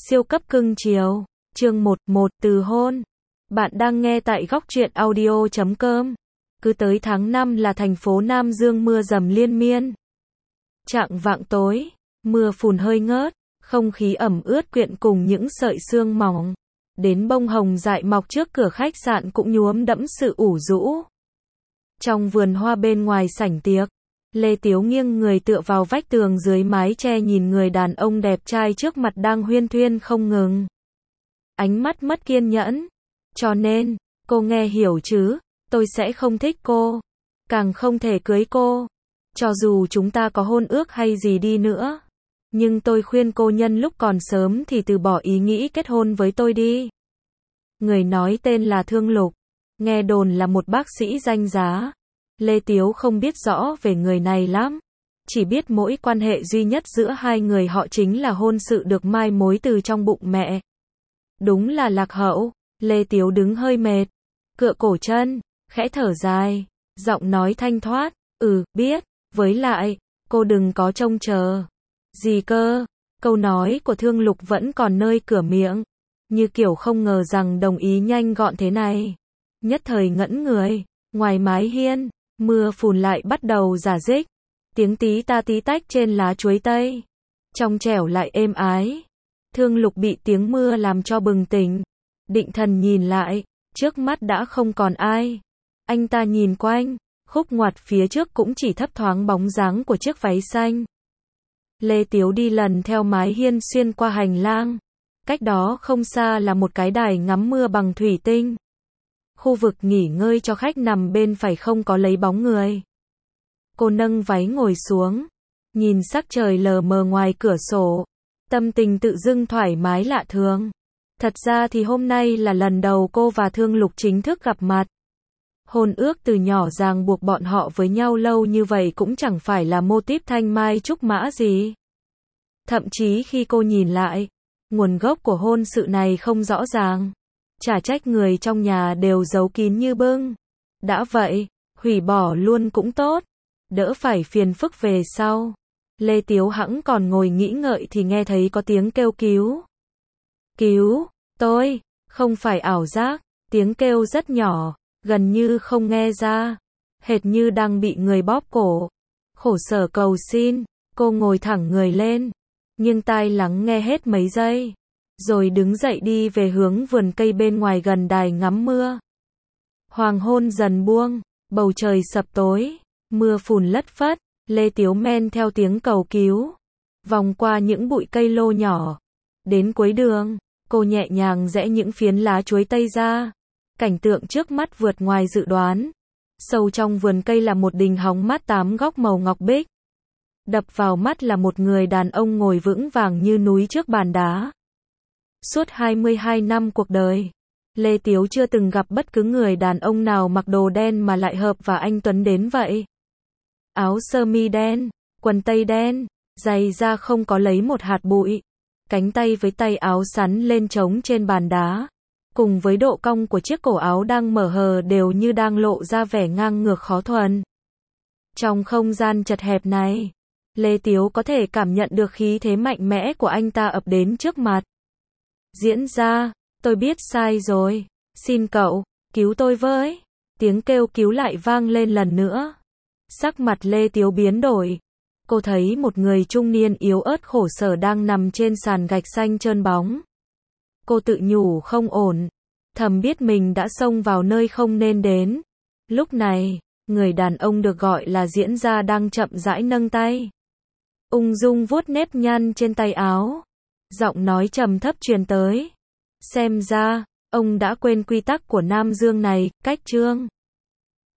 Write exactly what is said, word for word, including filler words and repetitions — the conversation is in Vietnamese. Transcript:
Siêu cấp cưng chiều. Chương một, một từ hôn. Bạn đang nghe tại góc truyện audio chấm com. Cứ tới tháng năm là thành phố Nam Dương mưa dầm liên miên. Chạng vạng tối, mưa phùn hơi ngớt, không khí ẩm ướt quyện cùng những sợi sương mỏng. Đến bông hồng dại mọc trước cửa khách sạn cũng nhuốm đẫm sự ủ rũ. Trong vườn hoa bên ngoài sảnh tiệc, Lê Tiếu nghiêng người tựa vào vách tường dưới mái che nhìn người đàn ông đẹp trai trước mặt đang huyên thuyên không ngừng. Ánh mắt mất kiên nhẫn. Cho nên, cô nghe hiểu chứ, tôi sẽ không thích cô. Càng không thể cưới cô. Cho dù chúng ta có hôn ước hay gì đi nữa. Nhưng tôi khuyên cô nhân lúc còn sớm thì từ bỏ ý nghĩ kết hôn với tôi đi. Người nói tên là Thương Lục. Nghe đồn là một bác sĩ danh giá. Lê Tiếu không biết rõ về người này lắm. Chỉ biết mỗi quan hệ duy nhất giữa hai người họ chính là hôn sự được mai mối từ trong bụng mẹ. Đúng là lạc hậu. Lê Tiếu đứng hơi mệt. Cựa cổ chân, khẽ thở dài. Giọng nói thanh thoát. Ừ, biết. Với lại, cô đừng có trông chờ. Gì cơ? Câu nói của Thương Lục vẫn còn nơi cửa miệng. Như kiểu không ngờ rằng đồng ý nhanh gọn thế này. Nhất thời ngẫn người. Ngoài mái hiên, mưa phùn lại bắt đầu rả rích. Tiếng tí ta tí tách trên lá chuối tây. Trong trẻo lại êm ái. Thương Lục bị tiếng mưa làm cho bừng tỉnh. Định thần nhìn lại, trước mắt đã không còn ai. Anh ta nhìn quanh, khúc ngoặt phía trước cũng chỉ thấp thoáng bóng dáng của chiếc váy xanh. Lê Tiếu đi lần theo mái hiên xuyên qua hành lang. Cách đó không xa là một cái đài ngắm mưa bằng thủy tinh. Khu vực nghỉ ngơi cho khách nằm bên phải không có lấy bóng người. Cô nâng váy ngồi xuống, nhìn sắc trời lờ mờ ngoài cửa sổ. Tâm tình tự dưng thoải mái lạ thường. Thật ra thì hôm nay là lần đầu cô và Thương Lục chính thức gặp mặt. Hôn ước từ nhỏ ràng buộc bọn họ với nhau lâu như vậy cũng chẳng phải là mô típ thanh mai trúc mã gì. Thậm chí khi cô nhìn lại, nguồn gốc của hôn sự này không rõ ràng. Chả trách người trong nhà đều giấu kín như bưng. Đã vậy, hủy bỏ luôn cũng tốt. Đỡ phải phiền phức về sau. Lê Tiếu hẵng còn ngồi nghĩ ngợi thì nghe thấy có tiếng kêu cứu. Cứu, tôi, không phải ảo giác, tiếng kêu rất nhỏ, gần như không nghe ra. Hệt như đang bị người bóp cổ. Khổ sở cầu xin, cô ngồi thẳng người lên. Nhưng tai lắng nghe hết mấy giây. Rồi đứng dậy đi về hướng vườn cây bên ngoài gần đài ngắm mưa. Hoàng hôn dần buông, bầu trời sập tối, mưa phùn lất phất, Lê Tiếu men theo tiếng cầu cứu. Vòng qua những bụi cây lô nhỏ. Đến cuối đường, cô nhẹ nhàng rẽ những phiến lá chuối tây ra. Cảnh tượng trước mắt vượt ngoài dự đoán. Sâu trong vườn cây là một đình hóng mát tám góc màu ngọc bích. Đập vào mắt là một người đàn ông ngồi vững vàng như núi trước bàn đá. Suốt hai mươi hai năm cuộc đời, Lê Tiếu chưa từng gặp bất cứ người đàn ông nào mặc đồ đen mà lại hợp và anh tuấn đến vậy. Áo sơ mi đen, quần tây đen, giày da không có lấy một hạt bụi. Cánh tay với tay áo sắn lên trống trên bàn đá. Cùng với độ cong của chiếc cổ áo đang mở hờ đều như đang lộ ra vẻ ngang ngược khó thuần. Trong không gian chật hẹp này, Lê Tiếu có thể cảm nhận được khí thế mạnh mẽ của anh ta ập đến trước mặt. Diễn ra, tôi biết sai rồi. Xin cậu, cứu tôi với. Tiếng kêu cứu lại vang lên lần nữa. Sắc mặt Lê Tiếu biến đổi. Cô thấy một người trung niên yếu ớt khổ sở đang nằm trên sàn gạch xanh trơn bóng. Cô tự nhủ không ổn. Thầm biết mình đã xông vào nơi không nên đến. Lúc này, người đàn ông được gọi là diễn gia đang chậm rãi nâng tay. Ung dung vuốt nếp nhăn trên tay áo. Giọng nói trầm thấp truyền tới. Xem ra, ông đã quên quy tắc của Nam Dương này, cách chương.